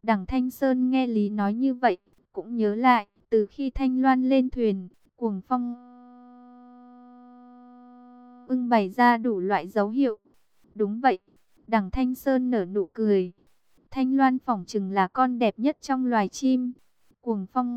Đằng Thanh Sơn nghe Lý nói như vậy, cũng nhớ lại, từ khi Thanh Loan lên thuyền, Cuồng Phong ưng bày ra đủ loại dấu hiệu. Đúng vậy, đằng Thanh Sơn nở nụ cười. Thanh Loan phỏng chừng là con đẹp nhất trong loài chim. Cuồng Phong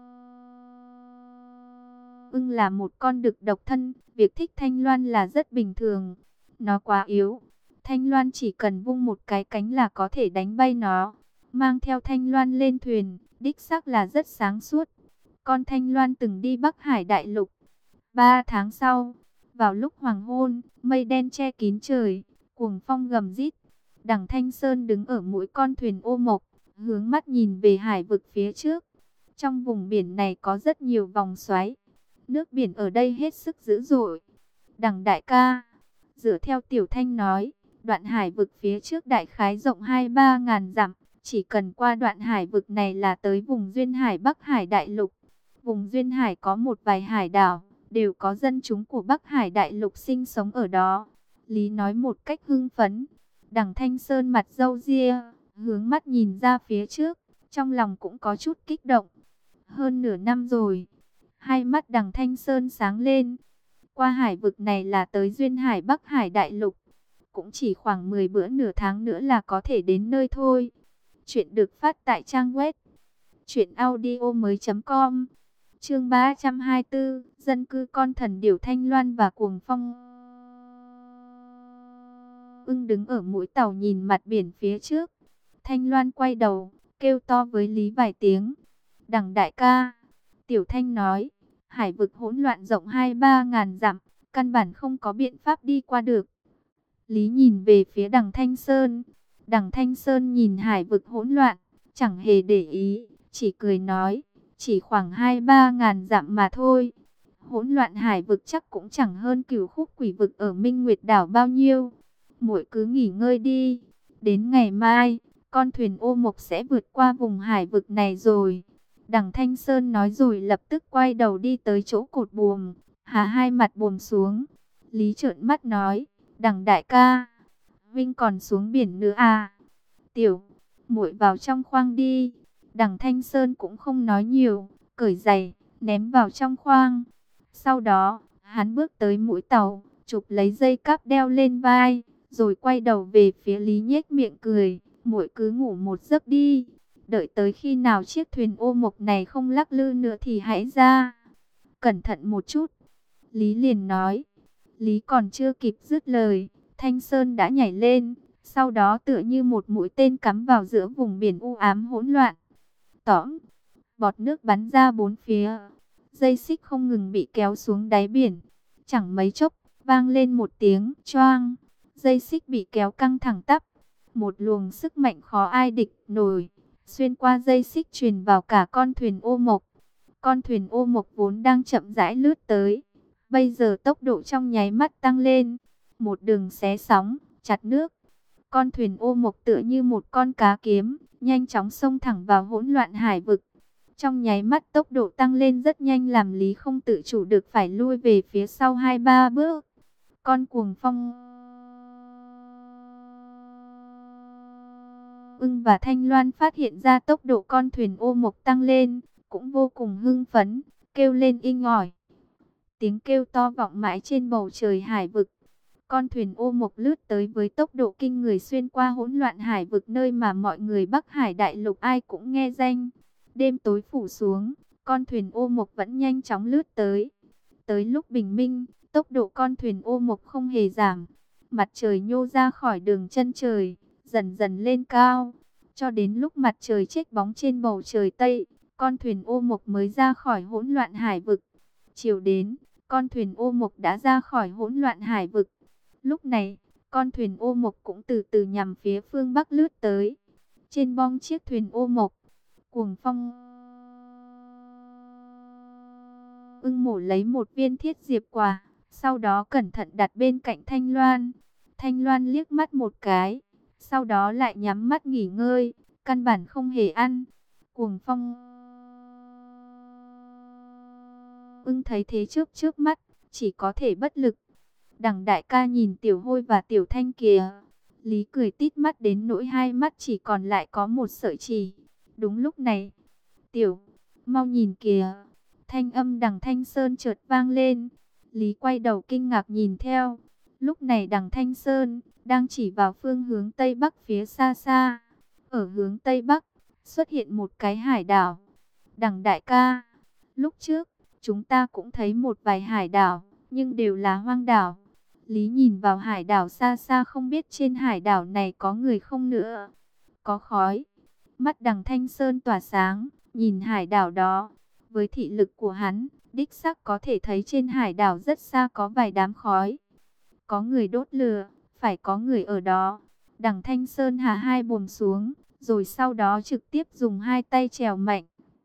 ưng là một con đực độc thân, việc thích Thanh Loan là rất bình thường. Nó quá yếu, Thanh Loan chỉ cần vung một cái cánh là có thể đánh bay nó. Mang theo Thanh Loan lên thuyền, đích xác là rất sáng suốt. Con Thanh Loan từng đi Bắc Hải đại lục. 3 tháng sau, vào lúc hoàng hôn, mây đen che kín trời, cuồng phong gầm rít. Đằng Thanh Sơn đứng ở mũi con thuyền ô mộc, hướng mắt nhìn về hải vực phía trước. Trong vùng biển này có rất nhiều vòng xoáy. Nước biển ở đây hết sức dữ dội. Đằng đại ca, dựa theo Tiểu Thanh nói, đoạn hải vực phía trước đại khái rộng 2-3 ngàn dặm. Chỉ cần qua đoạn hải vực này là tới vùng duyên hải Bắc Hải đại lục. Vùng duyên hải có một vài hải đảo, đều có dân chúng của Bắc Hải đại lục sinh sống ở đó. Lý nói một cách hưng phấn. Đằng Thanh Sơn mặt râu ria, hướng mắt nhìn ra phía trước, trong lòng cũng có chút kích động. Hơn nửa năm rồi, hai mắt đằng Thanh Sơn sáng lên. Qua hải vực này là tới duyên hải Bắc Hải đại lục. Cũng chỉ khoảng 10 bữa nửa tháng nữa là có thể đến nơi thôi. Chuyện được phát tại trang web truyệnaudiomoi.com. Chương 324, dân cư con thần điểu Thanh Loan và Cuồng Phong ưng đứng ở mũi tàu nhìn mặt biển phía trước. Thanh Loan quay đầu, kêu to với Lý vài tiếng. Đằng đại ca, Tiểu Thanh nói, hải vực hỗn loạn rộng 2-3 ngàn dặm, căn bản không có biện pháp đi qua được. Lý nhìn về phía đằng Thanh Sơn. Đằng Thanh Sơn nhìn hải vực hỗn loạn, chẳng hề để ý, chỉ cười nói, chỉ khoảng 2-3 ngàn dặm mà thôi. Hỗn loạn hải vực chắc cũng chẳng hơn Cửu Khúc Quỷ vực ở Minh Nguyệt đảo bao nhiêu. Muội cứ nghỉ ngơi đi, đến ngày mai, con thuyền ô mộc sẽ vượt qua vùng hải vực này rồi. Đằng Thanh Sơn nói rồi lập tức quay đầu đi tới chỗ cột buồm, hạ hai mặt buồm xuống. Lý trợn mắt nói, đằng đại ca, Vinh còn xuống biển nữa à? Tiểu, muội vào trong khoang đi. Đằng Thanh Sơn cũng không nói nhiều, cởi giày, ném vào trong khoang. Sau đó, hắn bước tới mũi tàu, chụp lấy dây cáp đeo lên vai, rồi quay đầu về phía Lý nhếch miệng cười, muội cứ ngủ một giấc đi. Đợi tới khi nào chiếc thuyền ô mộc này không lắc lư nữa thì hãy ra. Cẩn thận một chút. Lý liền nói. Lý còn chưa kịp dứt lời, Thanh Sơn đã nhảy lên, sau đó tựa như một mũi tên cắm vào giữa vùng biển u ám hỗn loạn. Tõm, bọt nước bắn ra bốn phía, dây xích không ngừng bị kéo xuống đáy biển. Chẳng mấy chốc, vang lên một tiếng choang, dây xích bị kéo căng thẳng tắp. Một luồng sức mạnh khó ai địch nổi, xuyên qua dây xích truyền vào cả con thuyền ô mộc. Con thuyền ô mộc vốn đang chậm rãi lướt tới, bây giờ tốc độ trong nháy mắt tăng lên, một đường xé sóng, chặt nước. Con thuyền ô mộc tựa như một con cá kiếm, nhanh chóng xông thẳng vào hỗn loạn hải vực. Trong nháy mắt tốc độ tăng lên rất nhanh làm Lý không tự chủ được phải lui về phía sau 2-3 bước. Con Cuồng Phong ưng và Thanh Loan phát hiện ra tốc độ con thuyền ô mộc tăng lên, cũng vô cùng hưng phấn, kêu lên inh ỏi. Tiếng kêu to vọng mãi trên bầu trời hải vực. Con thuyền ô mộc lướt tới với tốc độ kinh người xuyên qua hỗn loạn hải vực nơi mà mọi người Bắc Hải đại lục ai cũng nghe danh. Đêm tối phủ xuống, con thuyền ô mộc vẫn nhanh chóng lướt tới. Tới lúc bình minh, tốc độ con thuyền ô mộc không hề giảm. Mặt trời nhô ra khỏi đường chân trời, dần dần lên cao. Cho đến lúc mặt trời chếch bóng trên bầu trời Tây, con thuyền ô mộc mới ra khỏi hỗn loạn hải vực. Chiều đến, con thuyền ô mộc đã ra khỏi hỗn loạn hải vực. Lúc này, con thuyền ô mộc cũng từ từ nhằm phía phương Bắc lướt tới. Trên bong chiếc thuyền ô mộc, Cuồng Phong ưng mổ lấy một viên thiết diệp quả, sau đó cẩn thận đặt bên cạnh Thanh Loan. Thanh Loan liếc mắt một cái, sau đó lại nhắm mắt nghỉ ngơi, căn bản không hề ăn. Cuồng Phong ưng thấy thế trước mắt, chỉ có thể bất lực. Đằng đại ca nhìn Tiểu Hôi và Tiểu Thanh kìa, Lý cười tít mắt đến nỗi hai mắt chỉ còn lại có một sợi chỉ. Đúng lúc này, tiểu, mau nhìn kìa. Thanh âm Đằng Thanh Sơn chợt vang lên. Lý quay đầu kinh ngạc nhìn theo. Lúc này Đằng Thanh Sơn đang chỉ vào phương hướng Tây Bắc phía xa xa. Ở hướng Tây Bắc xuất hiện một cái hải đảo. Đằng đại ca, lúc trước chúng ta cũng thấy một vài hải đảo, nhưng đều là hoang đảo. Lý nhìn vào hải đảo xa xa, không biết trên hải đảo này có người không nữa. Có khói. Mắt Đằng Thanh Sơn tỏa sáng, nhìn hải đảo đó. Với thị lực của hắn, đích xác có thể thấy trên hải đảo rất xa có vài đám khói. Có người đốt lửa, phải có người ở đó. Đằng Thanh Sơn hạ hai buồm xuống, rồi sau đó trực tiếp dùng hai tay chèo mạnh.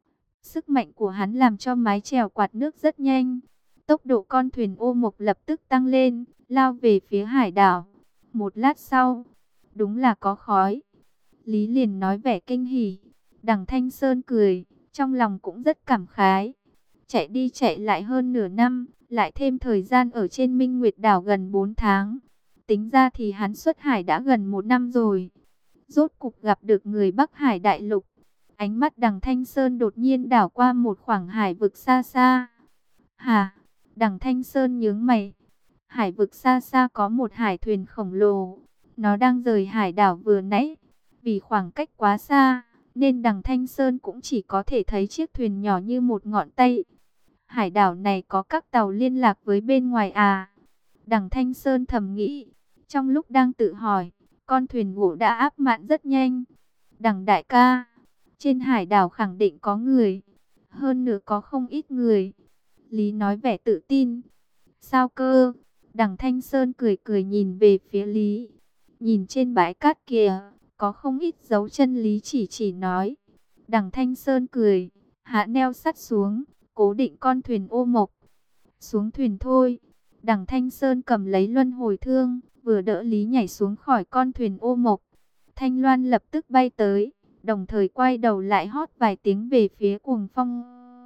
Sức mạnh của hắn làm cho mái chèo quạt nước rất nhanh. Tốc độ con thuyền ô mộc lập tức tăng lên, lao về phía hải đảo. Một lát sau, đúng là có khói. Lý liền nói vẻ kinh hỉ. Đằng Thanh Sơn cười, trong lòng cũng rất cảm khái. Chạy đi chạy lại hơn nửa năm, lại thêm thời gian ở trên Minh Nguyệt đảo gần 4 tháng. Tính ra thì hắn xuất hải đã gần 1 năm rồi. Rốt cục gặp được người Bắc Hải đại lục. Ánh mắt Đằng Thanh Sơn đột nhiên đảo qua một khoảng hải vực xa xa. Hả? Đằng Thanh Sơn nhướng mày. Hải vực xa xa có một hải thuyền khổng lồ. Nó đang rời hải đảo vừa nãy. Vì khoảng cách quá xa, nên Đằng Thanh Sơn cũng chỉ có thể thấy chiếc thuyền nhỏ như một ngón tay. Hải đảo này có các tàu liên lạc với bên ngoài à? Đằng Thanh Sơn thầm nghĩ. Trong lúc đang tự hỏi, con thuyền gỗ đã áp mạn rất nhanh. Đằng đại ca, trên hải đảo khẳng định có người. Hơn nữa có không ít người. Lý nói vẻ tự tin. Sao cơ? Đằng Thanh Sơn cười cười nhìn về phía Lý. Nhìn trên bãi cát kìa, có không ít dấu chân. Lý chỉ nói. Đằng Thanh Sơn cười, hạ neo sắt xuống, cố định con thuyền ô mộc. Xuống thuyền thôi. Đằng Thanh Sơn cầm lấy luân hồi thương, vừa đỡ Lý nhảy xuống khỏi con thuyền ô mộc. Thanh Loan lập tức bay tới, đồng thời quay đầu lại hót vài tiếng về phía Cuồng Phong.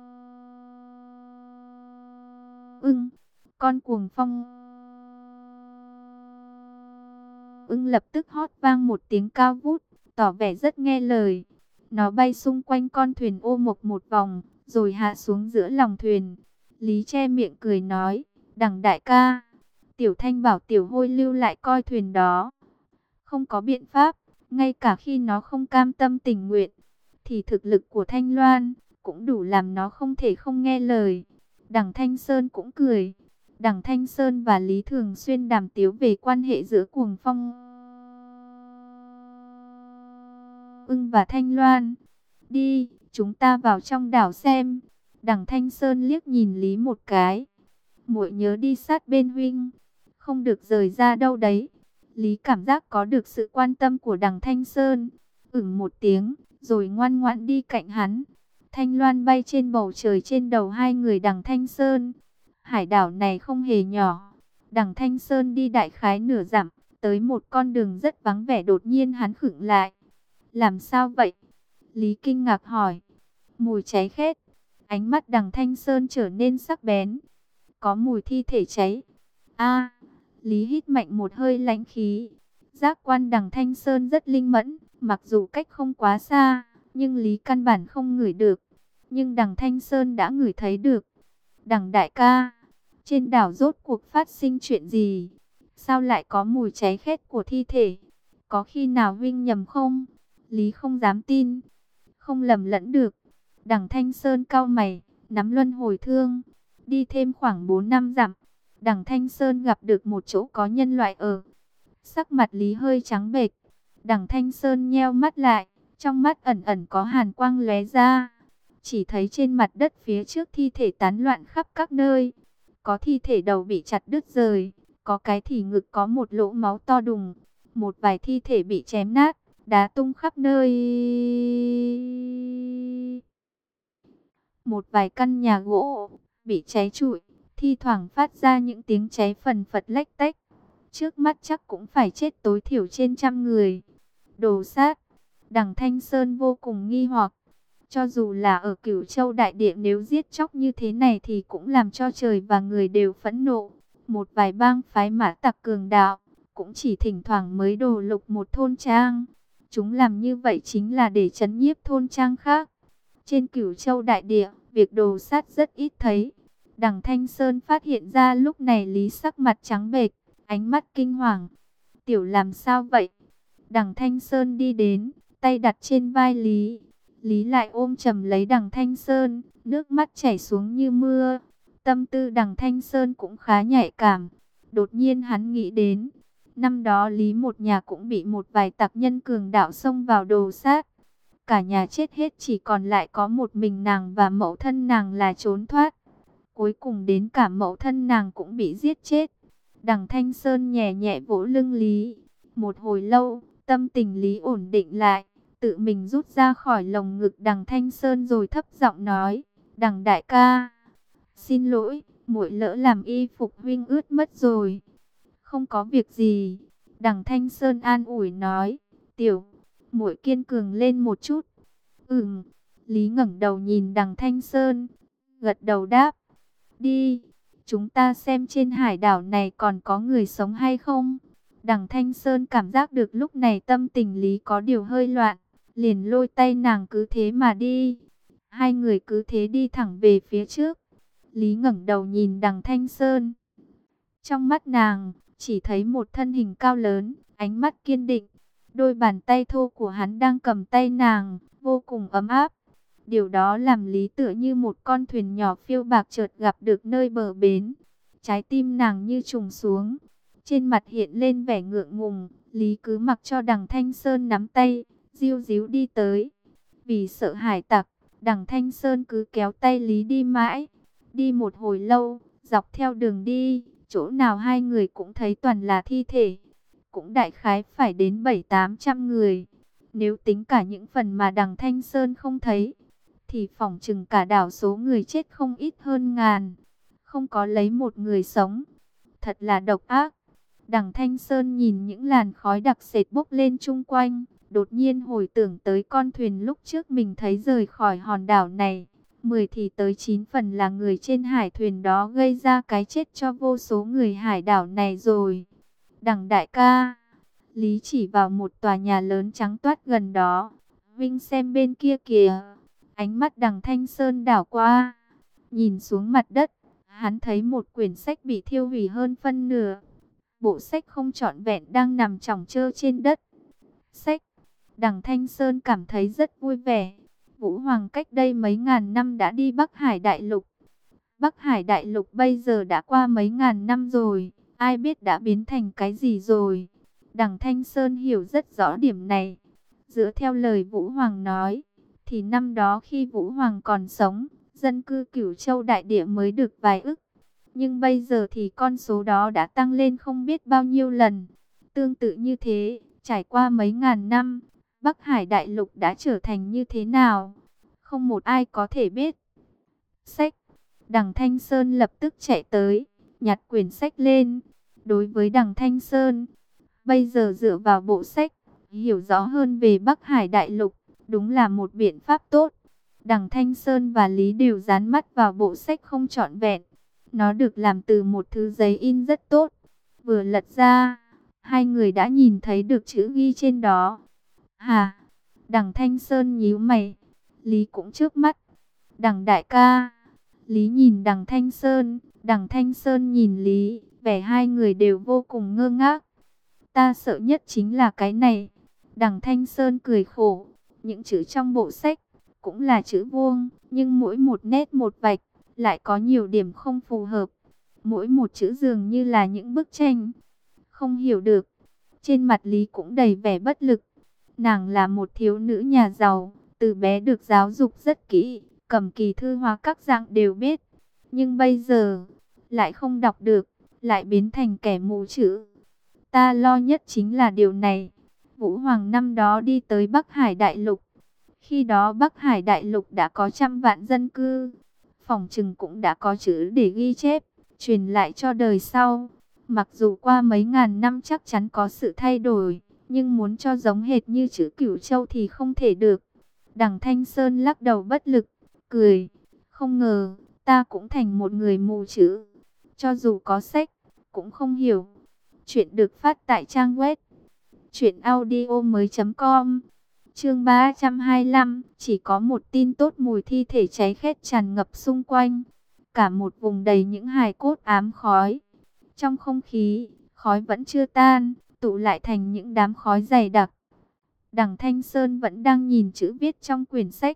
Con Cuồng Phong lập tức hót vang một tiếng cao vút, tỏ vẻ rất nghe lời. Nó bay xung quanh con thuyền ô mộc một vòng, rồi hạ xuống giữa lòng thuyền. Lý che miệng cười nói, Đằng đại ca, Tiểu Thanh bảo Tiểu Hôi lưu lại coi thuyền đó. Không có biện pháp, ngay cả khi nó không cam tâm tình nguyện, thì thực lực của Thanh Loan cũng đủ làm nó không thể không nghe lời. Đằng Thanh Sơn cũng cười. Đằng Thanh Sơn và Lý thường xuyên đàm tiếu về quan hệ giữa Cuồng Phong và Thanh Loan. Đi, chúng ta vào trong đảo xem. Đằng Thanh Sơn liếc nhìn Lý một cái. Muội nhớ đi sát bên huynh, không được rời ra đâu đấy. Lý cảm giác có được sự quan tâm của Đằng Thanh Sơn. Một tiếng, rồi ngoan ngoãn đi cạnh hắn. Thanh Loan bay trên bầu trời trên đầu hai người Đằng Thanh Sơn. Hải đảo này không hề nhỏ. Đằng Thanh Sơn đi đại khái nửa dặm, tới một con đường rất vắng vẻ, đột nhiên hắn khựng lại. Làm sao vậy? Lý kinh ngạc hỏi. Mùi cháy khét. Ánh mắt Đằng Thanh Sơn trở nên sắc bén. Có mùi thi thể cháy. A, Lý hít mạnh một hơi lãnh khí. Giác quan Đằng Thanh Sơn rất linh mẫn, mặc dù cách không quá xa, nhưng Lý căn bản không ngửi được. Nhưng Đằng Thanh Sơn đã ngửi thấy được. Đằng đại ca, trên đảo rốt cuộc phát sinh chuyện gì? Sao lại có mùi cháy khét của thi thể? Có khi nào huynh nhầm không? Lý không dám tin. Không lầm lẫn được. Đằng Thanh Sơn cau mày, nắm luân hồi thương. Đi thêm khoảng 4 năm dặm, Đằng Thanh Sơn gặp được một chỗ có nhân loại ở. Sắc mặt Lý hơi trắng bệch. Đằng Thanh Sơn nheo mắt lại, trong mắt ẩn ẩn có hàn quang lóe ra. Chỉ thấy trên mặt đất phía trước thi thể tán loạn khắp các nơi. Có thi thể đầu bị chặt đứt rời, có cái thì ngực có một lỗ máu to đùng. Một vài thi thể bị chém nát, đá tung khắp nơi. Một vài căn nhà gỗ bị cháy trụi, thi thoảng phát ra những tiếng cháy phần phật lách tách. Trước mắt chắc cũng phải chết tối thiểu trên 100 người. Đồ sát. Đằng Thanh Sơn vô cùng nghi hoặc. Cho dù là ở Cửu Châu đại địa, nếu giết chóc như thế này thì cũng làm cho trời và người đều phẫn nộ. Một vài bang phái mã tặc cường đạo cũng chỉ thỉnh thoảng mới đổ lục một thôn trang. Chúng làm như vậy chính là để trấn nhiếp thôn trang khác. Trên Cửu Châu đại địa, việc đồ sát rất ít thấy. Đằng Thanh Sơn phát hiện ra lúc này Lý sắc mặt trắng bệch, ánh mắt kinh hoàng. Tiểu làm sao vậy? Đằng Thanh Sơn đi đến, tay đặt trên vai Lý. Lý lại ôm chầm lấy đằng Thanh Sơn, nước mắt chảy xuống như mưa. Tâm tư đằng Thanh Sơn cũng khá nhạy cảm. Đột nhiên hắn nghĩ đến, năm đó Lý một nhà cũng bị một vài tặc nhân cường đạo xông vào đồ sát. Cả nhà chết hết, chỉ còn lại có một mình nàng và mẫu thân nàng là trốn thoát. Cuối cùng đến cả mẫu thân nàng cũng bị giết chết. Đằng Thanh Sơn nhẹ nhẹ vỗ lưng Lý. Một hồi lâu, tâm tình Lý ổn định lại, tự mình rút ra khỏi lồng ngực đằng Thanh Sơn rồi thấp giọng nói, đằng đại ca, xin lỗi, muội lỡ làm y phục huynh ướt mất rồi. Không có việc gì, đằng Thanh Sơn an ủi nói, tiểu, muội kiên cường lên một chút. Lý ngẩng đầu nhìn đằng Thanh Sơn, gật đầu đáp, đi, chúng ta xem trên hải đảo này còn có người sống hay không. Đằng Thanh Sơn cảm giác được lúc này tâm tình Lý có điều hơi loạn, liền lôi tay nàng cứ thế mà đi. Hai người cứ thế đi thẳng về phía trước. Lý ngẩng đầu nhìn đằng Thanh Sơn. Trong mắt nàng, chỉ thấy một thân hình cao lớn, ánh mắt kiên định. Đôi bàn tay thô của hắn đang cầm tay nàng, vô cùng ấm áp. Điều đó làm Lý tựa như một con thuyền nhỏ phiêu bạc chợt gặp được nơi bờ bến. Trái tim nàng như trùng xuống. Trên mặt hiện lên vẻ ngượng ngùng, Lý cứ mặc cho đằng Thanh Sơn nắm tay, diu díu đi tới. Vì sợ hải tặc, đằng Thanh Sơn cứ kéo tay Lý đi mãi. Đi một hồi lâu, dọc theo đường đi, chỗ nào hai người cũng thấy toàn là thi thể. Cũng đại khái phải đến 700-800 người. Nếu tính cả những phần mà đằng Thanh Sơn không thấy, thì phỏng chừng cả đảo số người chết không ít hơn ngàn. Không có lấy một người sống. Thật là độc ác. Đằng Thanh Sơn nhìn những làn khói đặc sệt bốc lên chung quanh, đột nhiên hồi tưởng tới con thuyền lúc trước mình thấy rời khỏi hòn đảo này. 10 thì tới 9 phần là người trên hải thuyền đó gây ra cái chết cho vô số người hải đảo này rồi. Đằng đại ca, Lý chỉ vào một tòa nhà lớn trắng toát gần đó. Vinh xem bên kia kìa. Ánh mắt đằng Thanh Sơn đảo qua, nhìn xuống mặt đất, hắn thấy một quyển sách bị thiêu hủy hơn phân nửa. Bộ sách không trọn vẹn đang nằm chỏng chơ trên đất. Sách, đằng Thanh Sơn cảm thấy rất vui vẻ. Vũ Hoàng cách đây mấy ngàn năm đã đi Bắc Hải Đại Lục. Bắc Hải Đại Lục bây giờ đã qua mấy ngàn năm rồi, ai biết đã biến thành cái gì rồi. Đằng Thanh Sơn hiểu rất rõ điểm này. Dựa theo lời Vũ Hoàng nói, thì năm đó khi Vũ Hoàng còn sống, dân cư Cửu Châu đại địa mới được vài ức. Nhưng bây giờ thì con số đó đã tăng lên không biết bao nhiêu lần. Tương tự như thế, trải qua mấy ngàn năm, Bắc Hải Đại Lục đã trở thành như thế nào? Không một ai có thể biết. Sách, đằng Thanh Sơn lập tức chạy tới, nhặt quyển sách lên. Đối với đằng Thanh Sơn, bây giờ dựa vào bộ sách, hiểu rõ hơn về Bắc Hải Đại Lục, đúng là một biện pháp tốt. Đằng Thanh Sơn và Lý đều dán mắt vào bộ sách không trọn vẹn. Nó được làm từ một thứ giấy in rất tốt. Vừa lật ra, hai người đã nhìn thấy được chữ ghi trên đó. Hà, đằng Thanh Sơn nhíu mày, Lý cũng chớp mắt. Đằng đại ca, Lý nhìn đằng Thanh Sơn nhìn Lý, vẻ hai người đều vô cùng ngơ ngác. Ta sợ nhất chính là cái này. Đằng Thanh Sơn cười khổ, những chữ trong bộ sách cũng là chữ vuông, nhưng mỗi một nét một vạch lại có nhiều điểm không phù hợp. Mỗi một chữ dường như là những bức tranh. Không hiểu được. Trên mặt Lý cũng đầy vẻ bất lực. Nàng là một thiếu nữ nhà giàu, từ bé được giáo dục rất kỹ, cầm kỳ thư hóa các dạng đều biết. Nhưng bây giờ, lại không đọc được, lại biến thành kẻ mù chữ. Ta lo nhất chính là điều này. Vũ Hoàng năm đó đi tới Bắc Hải Đại Lục. Khi đó Bắc Hải Đại Lục đã có 100 vạn dân cư. Phỏng chừng cũng đã có chữ để ghi chép, truyền lại cho đời sau. Mặc dù qua mấy ngàn năm chắc chắn có sự thay đổi, nhưng muốn cho giống hệt như chữ Cửu Châu thì không thể được. Đằng Thanh Sơn lắc đầu bất lực, cười. Không ngờ, ta cũng thành một người mù chữ. Cho dù có sách, cũng không hiểu. Chuyện được phát tại trang web truyệnaudiomoi.com. Chương 325, chỉ có một tin tốt, mùi thi thể cháy khét tràn ngập xung quanh. Cả một vùng đầy những hài cốt ám khói. Trong không khí, khói vẫn chưa tan, tụ lại thành những đám khói dày đặc. Đằng Thanh Sơn vẫn đang nhìn chữ viết trong quyển sách.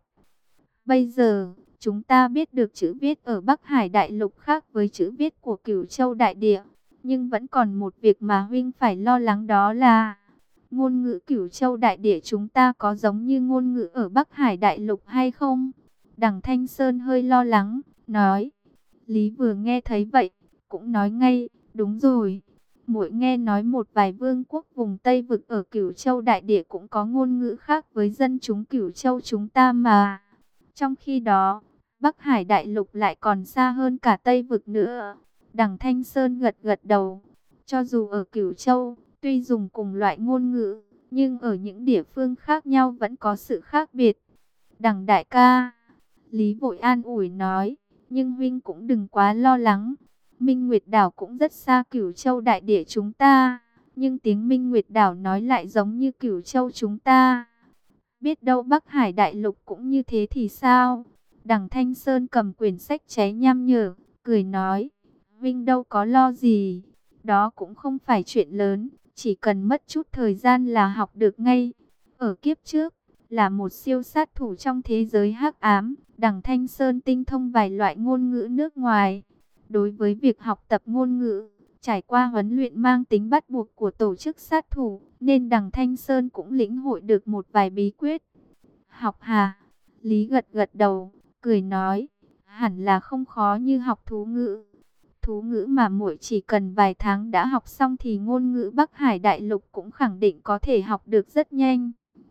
Bây giờ, chúng ta biết được chữ viết ở Bắc Hải Đại Lục khác với chữ viết của Cửu Châu Đại Địa. Nhưng vẫn còn một việc mà huynh phải lo lắng, đó là ngôn ngữ Cửu Châu Đại Địa chúng ta có giống như ngôn ngữ ở Bắc Hải Đại Lục hay không? Đằng Thanh Sơn hơi lo lắng, nói. Lý vừa nghe thấy vậy, cũng nói ngay, đúng rồi. Muội nghe nói một vài vương quốc vùng Tây Vực ở Cửu Châu Đại Địa cũng có ngôn ngữ khác với dân chúng Cửu Châu chúng ta mà. Trong khi đó, Bắc Hải Đại Lục lại còn xa hơn cả Tây Vực nữa. Đằng Thanh Sơn gật gật đầu. Cho dù ở Cửu Châu, tuy dùng cùng loại ngôn ngữ, nhưng ở những địa phương khác nhau vẫn có sự khác biệt. Đằng đại ca, Lý vội an ủi nói, nhưng huynh cũng đừng quá lo lắng. Minh Nguyệt Đảo cũng rất xa Cửu Châu Đại Địa chúng ta, nhưng tiếng Minh Nguyệt Đảo nói lại giống như Cửu Châu chúng ta. Biết đâu Bắc Hải Đại Lục cũng như thế thì sao? Đằng Thanh Sơn cầm quyển sách cháy nham nhở, cười nói, huynh đâu có lo gì, đó cũng không phải chuyện lớn, chỉ cần mất chút thời gian là học được ngay. Ở kiếp trước, là một siêu sát thủ trong thế giới hắc ám, Đằng Thanh Sơn tinh thông vài loại ngôn ngữ nước ngoài. Đối với việc học tập ngôn ngữ, trải qua huấn luyện mang tính bắt buộc của tổ chức sát thủ, nên Đằng Thanh Sơn cũng lĩnh hội được một vài bí quyết. Học hà? Lý gật gật đầu, cười nói, hẳn là không khó như học thú ngữ. Thú ngữ mà muội chỉ cần vài tháng đã học xong thì ngôn ngữ Bắc Hải Đại Lục cũng khẳng định có thể học được rất nhanh.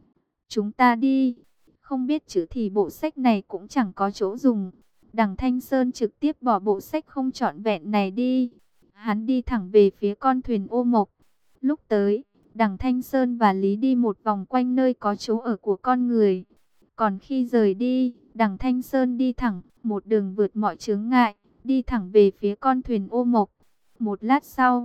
Chúng ta đi, không biết chữ thì bộ sách này cũng chẳng có chỗ dùng. Đằng Thanh Sơn trực tiếp bỏ bộ sách không trọn vẹn này đi. Hắn đi thẳng về phía con thuyền ô mộc. Lúc tới, Đằng Thanh Sơn và Lý đi một vòng quanh nơi có chỗ ở của con người. Còn khi rời đi, Đằng Thanh Sơn đi thẳng, một đường vượt mọi chướng ngại, đi thẳng về phía con thuyền ô mộc. Một lát sau,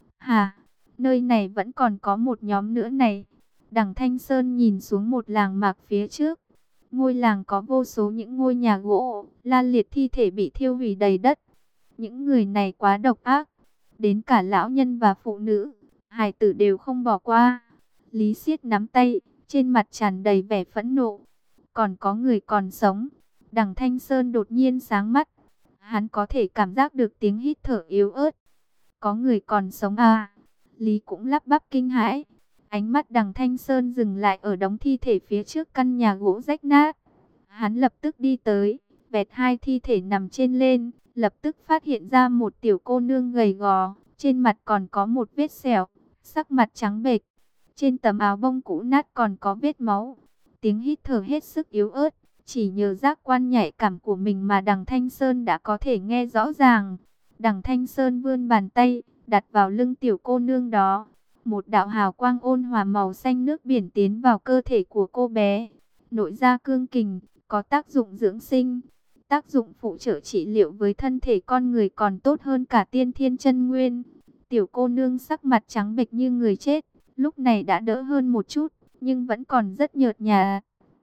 nơi này vẫn còn có một nhóm nữa này. Đằng Thanh Sơn nhìn xuống một làng mạc phía trước. Ngôi làng có vô số những ngôi nhà gỗ, la liệt thi thể bị thiêu hủy đầy đất. Những người này quá độc ác, đến cả lão nhân và phụ nữ, hài tử đều không bỏ qua. Lý siết nắm tay, trên mặt tràn đầy vẻ phẫn nộ. Còn có người còn sống. Đằng Thanh Sơn đột nhiên sáng mắt. Hắn có thể cảm giác được tiếng hít thở yếu ớt. Có người còn sống à? Lý cũng lắp bắp kinh hãi. Ánh mắt Đằng Thanh Sơn dừng lại ở đống thi thể phía trước căn nhà gỗ rách nát. Hắn lập tức đi tới, vẹt hai thi thể nằm trên lên, lập tức phát hiện ra một tiểu cô nương gầy gò, trên mặt còn có một vết sẹo, sắc mặt trắng bệch. Trên tấm áo bông cũ nát còn có vết máu. Tiếng hít thở hết sức yếu ớt, chỉ nhờ giác quan nhạy cảm của mình mà Đằng Thanh Sơn đã có thể nghe rõ ràng. Đằng Thanh Sơn vươn bàn tay, đặt vào lưng tiểu cô nương đó. Một đạo hào quang ôn hòa màu xanh nước biển tiến vào cơ thể của cô bé. Nội gia cương kình, có tác dụng dưỡng sinh, tác dụng phụ trợ trị liệu với thân thể con người còn tốt hơn cả tiên thiên chân nguyên. Tiểu cô nương sắc mặt trắng bệch như người chết, lúc này đã đỡ hơn một chút, nhưng vẫn còn rất nhợt nhạt.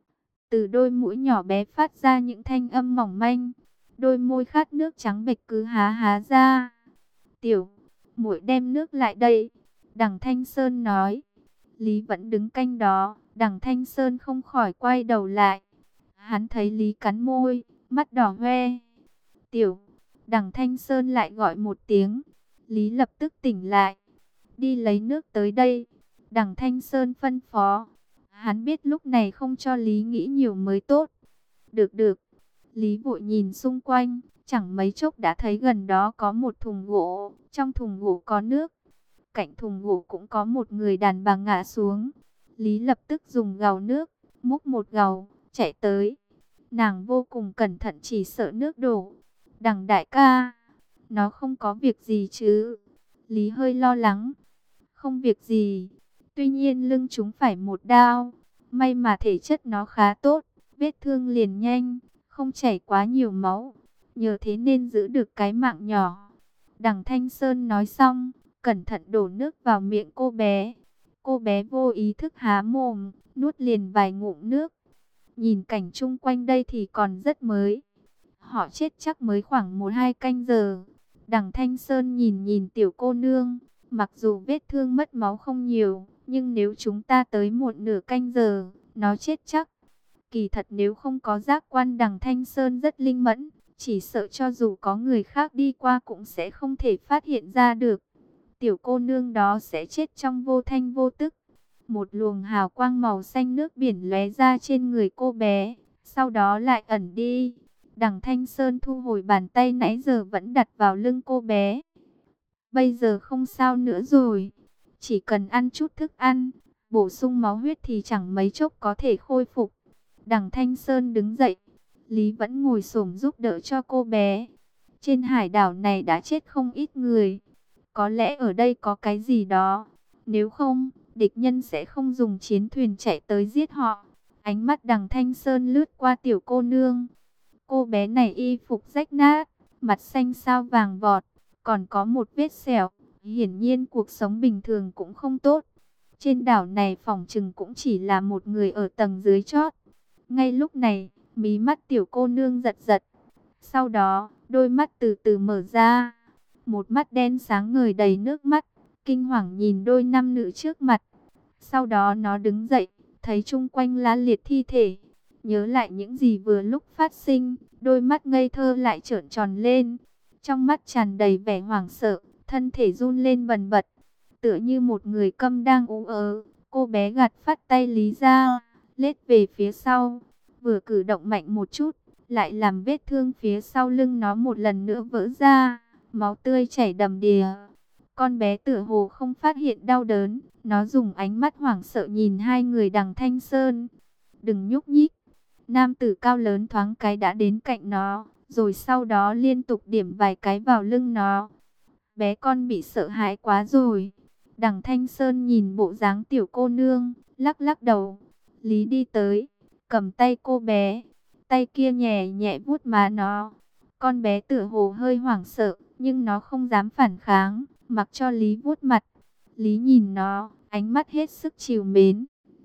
Từ đôi mũi nhỏ bé phát ra những thanh âm mỏng manh, đôi môi khát nước trắng bệch cứ há há ra. Tiểu, muội đem nước lại đây. Đằng Thanh Sơn nói. Lý vẫn đứng canh đó. Đằng Thanh Sơn không khỏi quay đầu lại. Hắn thấy Lý cắn môi, mắt đỏ hoe. Tiểu, Đằng Thanh Sơn lại gọi một tiếng. Lý lập tức tỉnh lại. Đi lấy nước tới đây. Đằng Thanh Sơn phân phó. Hắn biết lúc này không cho Lý nghĩ nhiều mới tốt. Được được. Lý vội nhìn xung quanh. Chẳng mấy chốc đã thấy gần đó có một thùng gỗ. Trong thùng gỗ có nước. Cạnh thùng gỗ cũng có một người đàn bà ngã xuống. Lý lập tức dùng gàu nước, múc một gàu, chạy tới. Nàng vô cùng cẩn thận chỉ sợ nước đổ. Đằng đại ca, nó không có việc gì chứ? Lý hơi lo lắng. Không việc gì. Tuy nhiên lưng chúng phải một đao. May mà thể chất nó khá tốt, vết thương liền nhanh, không chảy quá nhiều máu. Nhờ thế nên giữ được cái mạng nhỏ. Đằng Thanh Sơn nói xong, cẩn thận đổ nước vào miệng cô bé. Cô bé vô ý thức há mồm, nuốt liền vài ngụm nước. Nhìn cảnh chung quanh đây thì còn rất mới. Họ chết chắc mới khoảng 1-2 canh giờ. Đằng Thanh Sơn nhìn nhìn tiểu cô nương. Mặc dù vết thương mất máu không nhiều, nhưng nếu chúng ta tới muộn nửa canh giờ, nó chết chắc. Kỳ thật nếu không có giác quan đằng Thanh Sơn rất linh mẫn, chỉ sợ cho dù có người khác đi qua cũng sẽ không thể phát hiện ra được. Tiểu cô nương đó sẽ chết trong vô thanh vô tức. Một luồng hào quang màu xanh nước biển lóe ra trên người cô bé, sau đó lại ẩn đi. Đằng Thanh Sơn thu hồi bàn tay nãy giờ vẫn đặt vào lưng cô bé. Bây giờ không sao nữa rồi, chỉ cần ăn chút thức ăn, bổ sung máu huyết thì chẳng mấy chốc có thể khôi phục. Đằng Thanh Sơn đứng dậy, Lý vẫn ngồi xổm giúp đỡ cho cô bé. Trên hải đảo này đã chết không ít người, có lẽ ở đây có cái gì đó. Nếu không, địch nhân sẽ không dùng chiến thuyền chạy tới giết họ. Ánh mắt đằng Thanh Sơn lướt qua tiểu cô nương. Cô bé này y phục rách nát, mặt xanh xao vàng vọt, còn có một vết sẹo. Hiển nhiên cuộc sống bình thường cũng không tốt. Trên đảo này phỏng chừng cũng chỉ là một người ở tầng dưới chót. Ngay lúc này, mí mắt tiểu cô nương giật giật. Sau đó, đôi mắt từ từ mở ra. Một mắt đen sáng ngời đầy nước mắt, kinh hoàng nhìn đôi nam nữ trước mặt. Sau đó nó đứng dậy, thấy chung quanh la liệt thi thể. Nhớ lại những gì vừa lúc phát sinh, đôi mắt ngây thơ lại trợn tròn lên. Trong mắt tràn đầy vẻ hoảng sợ, thân thể run lên bần bật. Tựa như một người câm đang ú ớ, cô bé gạt phát tay Lý ra, lết về phía sau. Vừa cử động mạnh một chút, lại làm vết thương phía sau lưng nó một lần nữa vỡ ra. Máu tươi chảy đầm đìa. Con bé tựa hồ không phát hiện đau đớn. Nó dùng ánh mắt hoảng sợ nhìn hai người đằng Thanh Sơn. Đừng nhúc nhích. Nam tử cao lớn thoáng cái đã đến cạnh nó, rồi sau đó liên tục điểm vài cái vào lưng nó. Bé con bị sợ hãi quá rồi. Đằng Thanh Sơn nhìn bộ dáng tiểu cô nương, lắc lắc đầu. Lý đi tới, cầm tay cô bé, tay kia nhẹ nhẹ vuốt má nó. Con bé tựa hồ hơi hoảng sợ, nhưng nó không dám phản kháng, mặc cho Lý vuốt mặt. Lý nhìn nó, ánh mắt hết sức trìu mến.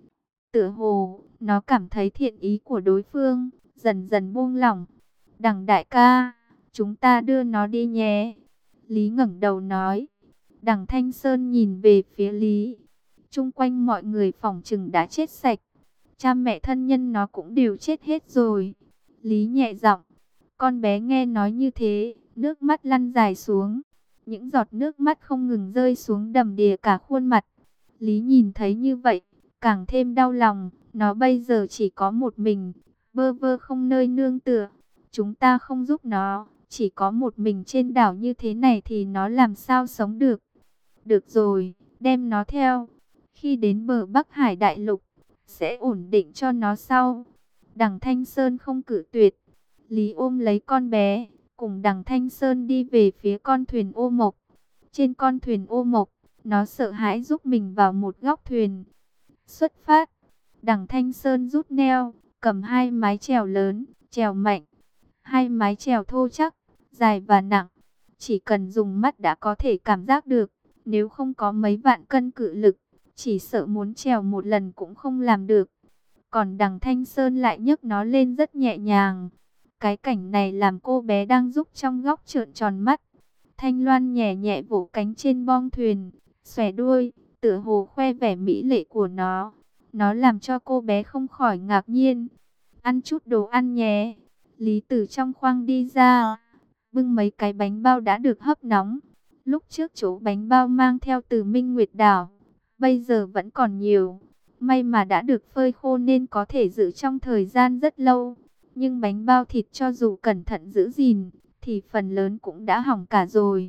Tựa hồ, nó cảm thấy thiện ý của đối phương, dần dần buông lỏng. Đằng đại ca, chúng ta đưa nó đi nhé. Lý ngẩng đầu nói. Đằng Thanh Sơn nhìn về phía Lý. Chung quanh mọi người phỏng chừng đã chết sạch. Cha mẹ thân nhân nó cũng đều chết hết rồi. Lý nhẹ giọng. Con bé nghe nói như thế, nước mắt lăn dài xuống. Những giọt nước mắt không ngừng rơi xuống đầm đìa cả khuôn mặt. Lý nhìn thấy như vậy, càng thêm đau lòng. Nó bây giờ chỉ có một mình, bơ vơ không nơi nương tựa. Chúng ta không giúp nó, chỉ có một mình trên đảo như thế này thì nó làm sao sống được. Được rồi, đem nó theo. Khi đến bờ Bắc Hải đại lục, sẽ ổn định cho nó sau. Đằng Thanh Sơn không cự tuyệt. Lý ôm lấy con bé, cùng đằng Thanh Sơn đi về phía con thuyền ô mộc. Trên con thuyền ô mộc, nó sợ hãi giúp mình vào một góc thuyền. Xuất phát, đằng Thanh Sơn rút neo, cầm hai mái chèo lớn, chèo mạnh. Hai mái chèo thô chắc, dài và nặng. Chỉ cần dùng mắt đã có thể cảm giác được. Nếu không có mấy vạn cân cự lực, chỉ sợ muốn chèo một lần cũng không làm được. Còn đằng Thanh Sơn lại nhấc nó lên rất nhẹ nhàng. Cái cảnh này làm cô bé đang giúp trong góc trợn tròn mắt. Thanh Loan nhẹ nhẹ vỗ cánh trên bong thuyền, xòe đuôi, tựa hồ khoe vẻ mỹ lệ của nó. Nó làm cho cô bé không khỏi ngạc nhiên. Ăn chút đồ ăn nhé. Lý từ trong khoang đi ra, bưng mấy cái bánh bao đã được hấp nóng. Lúc trước chỗ bánh bao mang theo từ Minh Nguyệt Đảo, bây giờ vẫn còn nhiều. May mà đã được phơi khô nên có thể giữ trong thời gian rất lâu. Nhưng bánh bao thịt cho dù cẩn thận giữ gìn, thì phần lớn cũng đã hỏng cả rồi.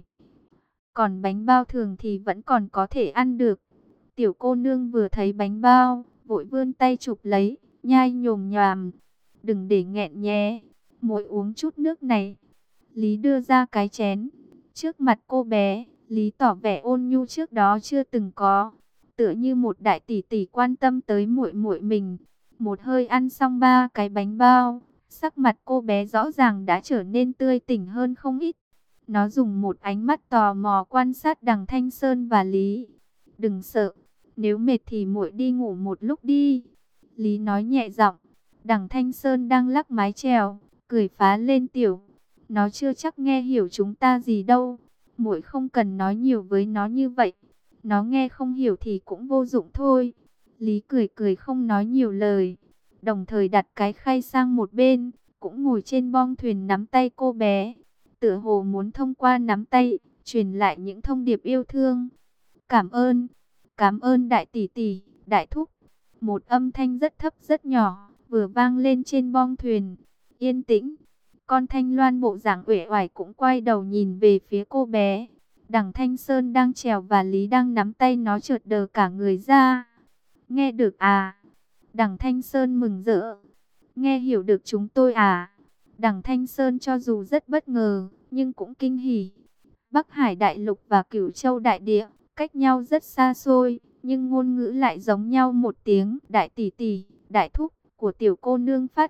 Còn bánh bao thường thì vẫn còn có thể ăn được. Tiểu cô nương vừa thấy bánh bao, vội vươn tay chụp lấy, nhai nhồm nhòm. Đừng để nghẹn nhé, muội uống chút nước này. Lý đưa ra cái chén. Trước mặt cô bé, Lý tỏ vẻ ôn nhu trước đó chưa từng có. Tựa như một đại tỷ tỷ quan tâm tới muội muội mình. Một hơi ăn xong 3 cái bánh bao, sắc mặt cô bé rõ ràng đã trở nên tươi tỉnh hơn không ít. Nó dùng một ánh mắt tò mò quan sát Đằng Thanh Sơn và Lý. Đừng sợ, nếu mệt thì muội đi ngủ một lúc đi. Lý nói nhẹ giọng. Đằng Thanh Sơn đang lắc mái chèo, cười phá lên tiểu. Nó chưa chắc nghe hiểu chúng ta gì đâu. Muội không cần nói nhiều với nó như vậy. Nó nghe không hiểu thì cũng vô dụng thôi. Lý cười cười không nói nhiều lời. Đồng thời đặt cái khay sang một bên, cũng ngồi trên bong thuyền nắm tay cô bé. Tựa hồ muốn thông qua nắm tay, truyền lại những thông điệp yêu thương. Cảm ơn đại tỷ tỷ, đại thúc. Một âm thanh rất thấp rất nhỏ, vừa vang lên trên bong thuyền. Yên tĩnh, con Thanh Loan bộ dạng uể oải cũng quay đầu nhìn về phía cô bé. Đằng Thanh Sơn đang trèo và Lý đang nắm tay nó chợt đờ cả người ra. Nghe được à? Đằng Thanh Sơn mừng rỡ. Nghe hiểu được chúng tôi à? Đằng Thanh Sơn cho dù rất bất ngờ, nhưng cũng kinh hỉ. Bắc Hải Đại Lục và Cửu Châu Đại Địa, cách nhau rất xa xôi, nhưng ngôn ngữ lại giống nhau một tiếng. Đại tỷ tỷ, đại thúc của tiểu cô nương phát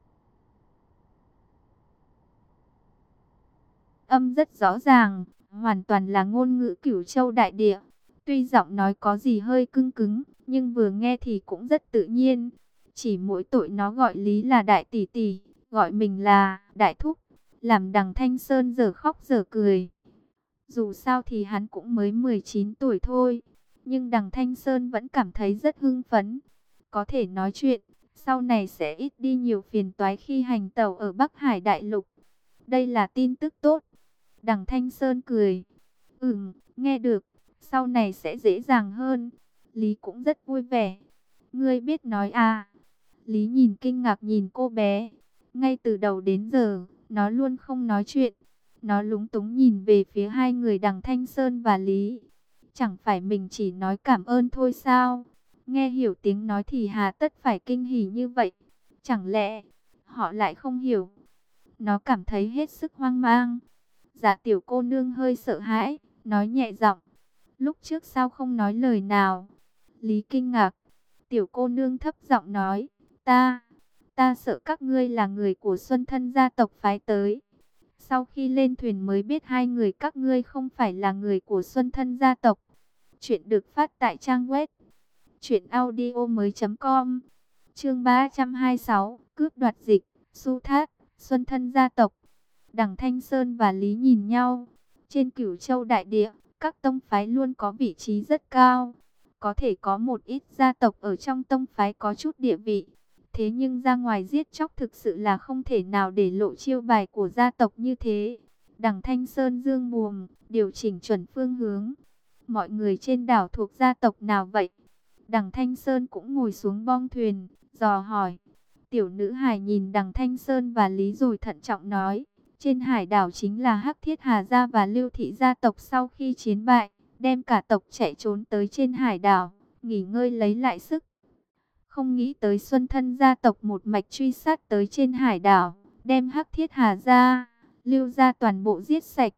âm rất rõ ràng, hoàn toàn là ngôn ngữ Cửu Châu Đại Địa. Tuy giọng nói có gì hơi cứng cứng, nhưng vừa nghe thì cũng rất tự nhiên. Chỉ mỗi tội nó gọi Lý là đại tỷ tỷ, gọi mình là đại thúc, làm Đằng Thanh Sơn giờ khóc giờ cười. Dù sao thì hắn cũng mới 19 tuổi thôi, nhưng Đằng Thanh Sơn vẫn cảm thấy rất hưng phấn. Có thể nói chuyện, sau này sẽ ít đi nhiều phiền toái khi hành tẩu ở Bắc Hải Đại Lục. Đây là tin tức tốt. Đằng Thanh Sơn cười. Nghe được, sau này sẽ dễ dàng hơn. Lý cũng rất vui vẻ. Ngươi biết nói à? Lý nhìn kinh ngạc nhìn cô bé. Ngay từ đầu đến giờ, nó luôn không nói chuyện. Nó lúng túng nhìn về phía hai người Đằng Thanh Sơn và Lý. Chẳng phải mình chỉ nói cảm ơn thôi sao? Nghe hiểu tiếng nói thì hà tất phải kinh hỉ như vậy. Chẳng lẽ họ lại không hiểu? Nó cảm thấy hết sức hoang mang. Dạ tiểu cô nương hơi sợ hãi, nói nhẹ giọng. Lúc trước sao không nói lời nào? Lý kinh ngạc. Tiểu cô nương thấp giọng nói. Ta sợ các ngươi là người của Xuân Thân gia tộc phái tới. Sau khi lên thuyền mới biết hai người các ngươi không phải là người của Xuân Thân gia tộc. Chuyện được phát tại trang web truyệnaudiomoi.com. Chương 326, cướp đoạt dịch, Su Thát, Xuân Thân gia tộc. Đằng Thanh Sơn và Lý nhìn nhau. Trên Cửu Châu Đại Địa, các tông phái luôn có vị trí rất cao. Có thể có một ít gia tộc ở trong tông phái có chút địa vị. Thế nhưng ra ngoài giết chóc thực sự là không thể nào để lộ chiêu bài của gia tộc như thế. Đằng Thanh Sơn dương buồm, điều chỉnh chuẩn phương hướng. Mọi người trên đảo thuộc gia tộc nào vậy? Đằng Thanh Sơn cũng ngồi xuống bong thuyền, dò hỏi. Tiểu nữ hài nhìn Đằng Thanh Sơn và Lý rồi thận trọng nói. Trên hải đảo chính là Hắc Thiết Hà Gia và Lưu Thị gia tộc sau khi chiến bại, đem cả tộc chạy trốn tới trên hải đảo, nghỉ ngơi lấy lại sức. Không nghĩ tới Xuân Thân gia tộc một mạch truy sát tới trên hải đảo, đem Hắc Thiết Hà Gia, Lưu gia toàn bộ giết sạch.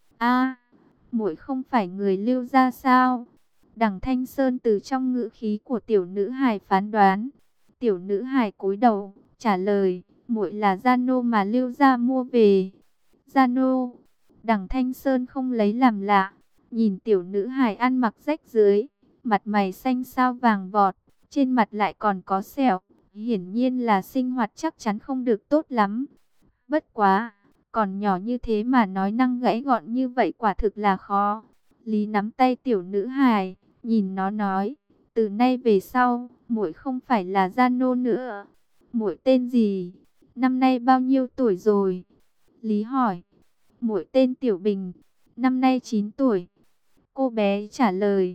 A, muội không phải người Lưu gia sao? Đằng Thanh Sơn từ trong ngữ khí của tiểu nữ hài phán đoán. Tiểu nữ hài cúi đầu, trả lời, muội là gia nô mà Lưu gia mua về. Gia nô? Đằng Thanh Sơn không lấy làm lạ, nhìn tiểu nữ hài ăn mặc rách rưới, mặt mày xanh xao vàng vọt, trên mặt lại còn có sẹo, hiển nhiên là sinh hoạt chắc chắn không được tốt lắm. Bất quá, còn nhỏ như thế mà nói năng gãy gọn như vậy quả thực là khó. Lý nắm tay tiểu nữ hài, nhìn nó nói, từ nay về sau, muội không phải là gia nô nữa. Muội tên gì? Năm nay bao nhiêu tuổi rồi? Lý hỏi. Muội tên Tiểu Bình, năm nay 9 tuổi. Cô bé trả lời.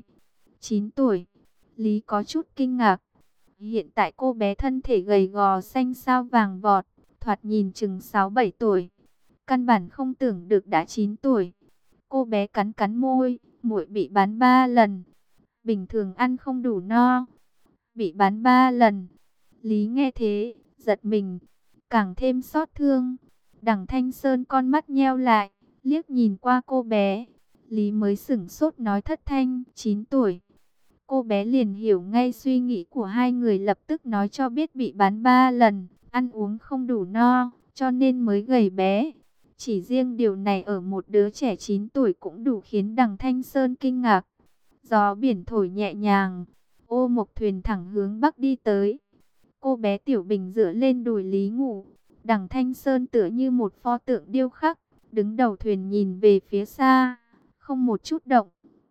9 tuổi. Lý có chút kinh ngạc. Hiện tại cô bé thân thể gầy gò xanh xao vàng vọt, thoạt nhìn chừng 6-7 tuổi. Căn bản không tưởng được đã 9 tuổi. Cô bé cắn cắn môi, muội bị bán 3 lần. Bình thường ăn không đủ no. Bị bán 3 lần. Lý nghe thế, giật mình, càng thêm xót thương. Đằng Thanh Sơn con mắt nheo lại, liếc nhìn qua cô bé. Lý mới sửng sốt nói thất thanh, 9 tuổi. Cô bé liền hiểu ngay suy nghĩ của hai người, lập tức nói cho biết bị bán 3 lần, ăn uống không đủ no, cho nên mới gầy bé. Chỉ riêng điều này ở một đứa trẻ 9 tuổi cũng đủ khiến Đằng Thanh Sơn kinh ngạc. Gió biển thổi nhẹ nhàng, ô mộc thuyền thẳng hướng bắc đi tới. Cô bé Tiểu Bình dựa lên đùi Lý ngủ. Đằng Thanh Sơn tựa như một pho tượng điêu khắc, đứng đầu thuyền nhìn về phía xa, không một chút động.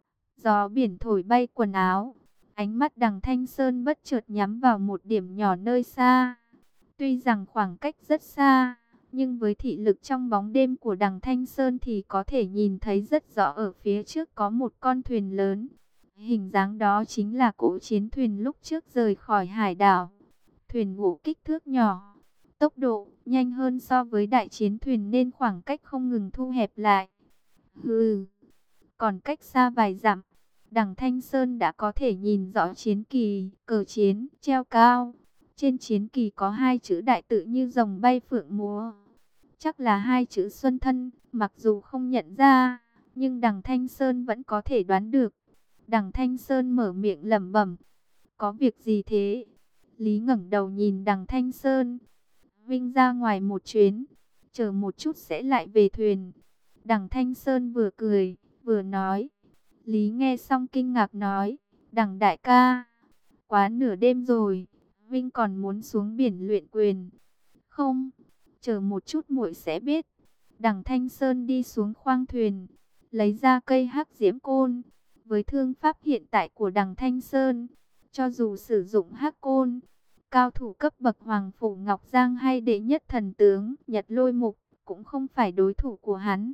Gió biển thổi bay quần áo, ánh mắt Đằng Thanh Sơn bất chợt nhắm vào một điểm nhỏ nơi xa. Tuy rằng khoảng cách rất xa, nhưng với thị lực trong bóng đêm của Đằng Thanh Sơn thì có thể nhìn thấy rất rõ ở phía trước có một con thuyền lớn. Hình dáng đó chính là cỗ chiến thuyền lúc trước rời khỏi hải đảo. Thuyền gỗ kích thước nhỏ, tốc độ nhanh hơn so với đại chiến thuyền nên khoảng cách không ngừng thu hẹp lại. Hừ, còn cách xa vài dặm, Đằng Thanh Sơn đã có thể nhìn rõ chiến kỳ, cờ chiến, treo cao. Trên chiến kỳ có hai chữ đại tự như rồng bay phượng múa. Chắc là hai chữ Xuân Thân, mặc dù không nhận ra, nhưng Đằng Thanh Sơn vẫn có thể đoán được. Đằng Thanh Sơn mở miệng lẩm bẩm, có việc gì thế? Lý ngẩng đầu nhìn Đằng Thanh Sơn. Vinh ra ngoài một chuyến, chờ một chút sẽ lại về thuyền. Đằng Thanh Sơn vừa cười, vừa nói. Lý nghe xong kinh ngạc nói, Đằng đại ca, quá nửa đêm rồi, Vinh còn muốn xuống biển luyện quyền. Không, chờ một chút muội sẽ biết. Đằng Thanh Sơn đi xuống khoang thuyền, lấy ra cây hắc diễm côn. Với thương pháp hiện tại của Đằng Thanh Sơn, cho dù sử dụng hắc côn, cao thủ cấp bậc Hoàng Phủ Ngọc Giang hay đệ nhất thần tướng Nhật Lôi Mục cũng không phải đối thủ của hắn.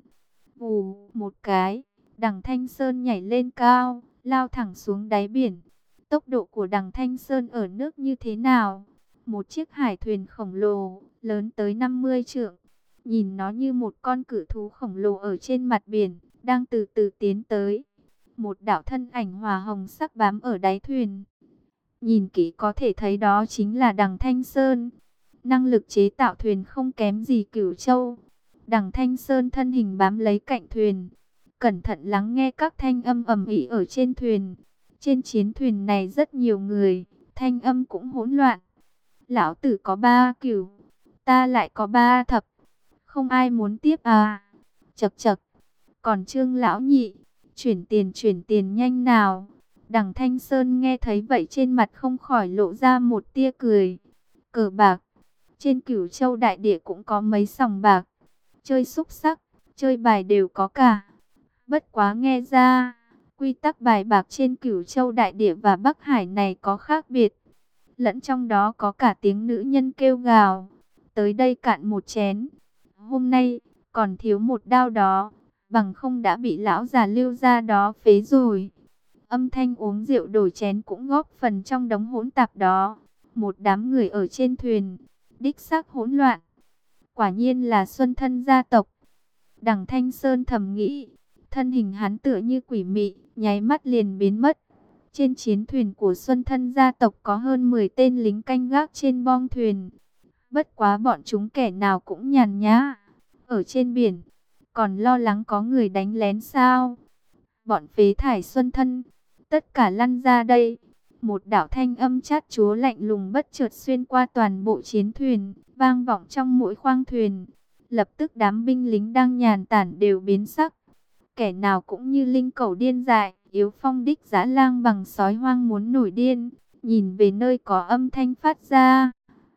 Vù một cái, Đằng Thanh Sơn nhảy lên cao, lao thẳng xuống đáy biển. Tốc độ của Đằng Thanh Sơn ở nước như thế nào? Một chiếc hải thuyền khổng lồ, lớn tới 50 trượng. Nhìn nó như một con cự thú khổng lồ ở trên mặt biển, đang từ từ tiến tới. Một đạo thân ảnh hòa hồng sắc bám ở đáy thuyền. Nhìn kỹ có thể thấy đó chính là Đằng Thanh Sơn. Năng lực chế tạo thuyền không kém gì Cửu Châu. Đằng Thanh Sơn thân hình bám lấy cạnh thuyền, cẩn thận lắng nghe các thanh âm ầm ĩ ở trên thuyền. Trên chiến thuyền này rất nhiều người, thanh âm cũng hỗn loạn. Lão tử có 3 cửu, ta lại có 3 thập, không ai muốn tiếp à? Chậc chậc, còn Trương lão nhị, chuyển tiền nhanh nào. Đằng Thanh Sơn nghe thấy vậy trên mặt không khỏi lộ ra một tia cười. Cờ bạc, trên Cửu Châu đại địa cũng có mấy sòng bạc, chơi xúc xắc, chơi bài đều có cả. Bất quá nghe ra, quy tắc bài bạc trên Cửu Châu đại địa và Bắc Hải này có khác biệt. Lẫn trong đó có cả tiếng nữ nhân kêu gào. Tới đây cạn một chén. Hôm nay, còn thiếu một đao đó. Bằng không đã bị lão già Lưu ra đó phế rồi. Âm thanh uống rượu đổi chén cũng góp phần trong đống hỗn tạp đó. Một đám người ở trên thuyền, đích xác hỗn loạn. Quả nhiên là Xuân Thân gia tộc. Đằng Thanh Sơn thầm nghĩ. Thân hình hắn tựa như quỷ mị, nháy mắt liền biến mất. Trên chiến thuyền của Xuân Thân gia tộc có hơn 10 tên lính canh gác trên bong thuyền. Bất quá bọn chúng kẻ nào cũng nhàn nhã. Ở trên biển, còn lo lắng có người đánh lén sao? Bọn phế thải Xuân Thân, tất cả lăn ra đây. Một đạo thanh âm chát chúa lạnh lùng bất chợt xuyên qua toàn bộ chiến thuyền, vang vọng trong mỗi khoang thuyền. Lập tức đám binh lính đang nhàn tản đều biến sắc. Kẻ nào cũng như linh cẩu điên dại, yếu phong đích dã lang bằng sói hoang muốn nổi điên, nhìn về nơi có âm thanh phát ra.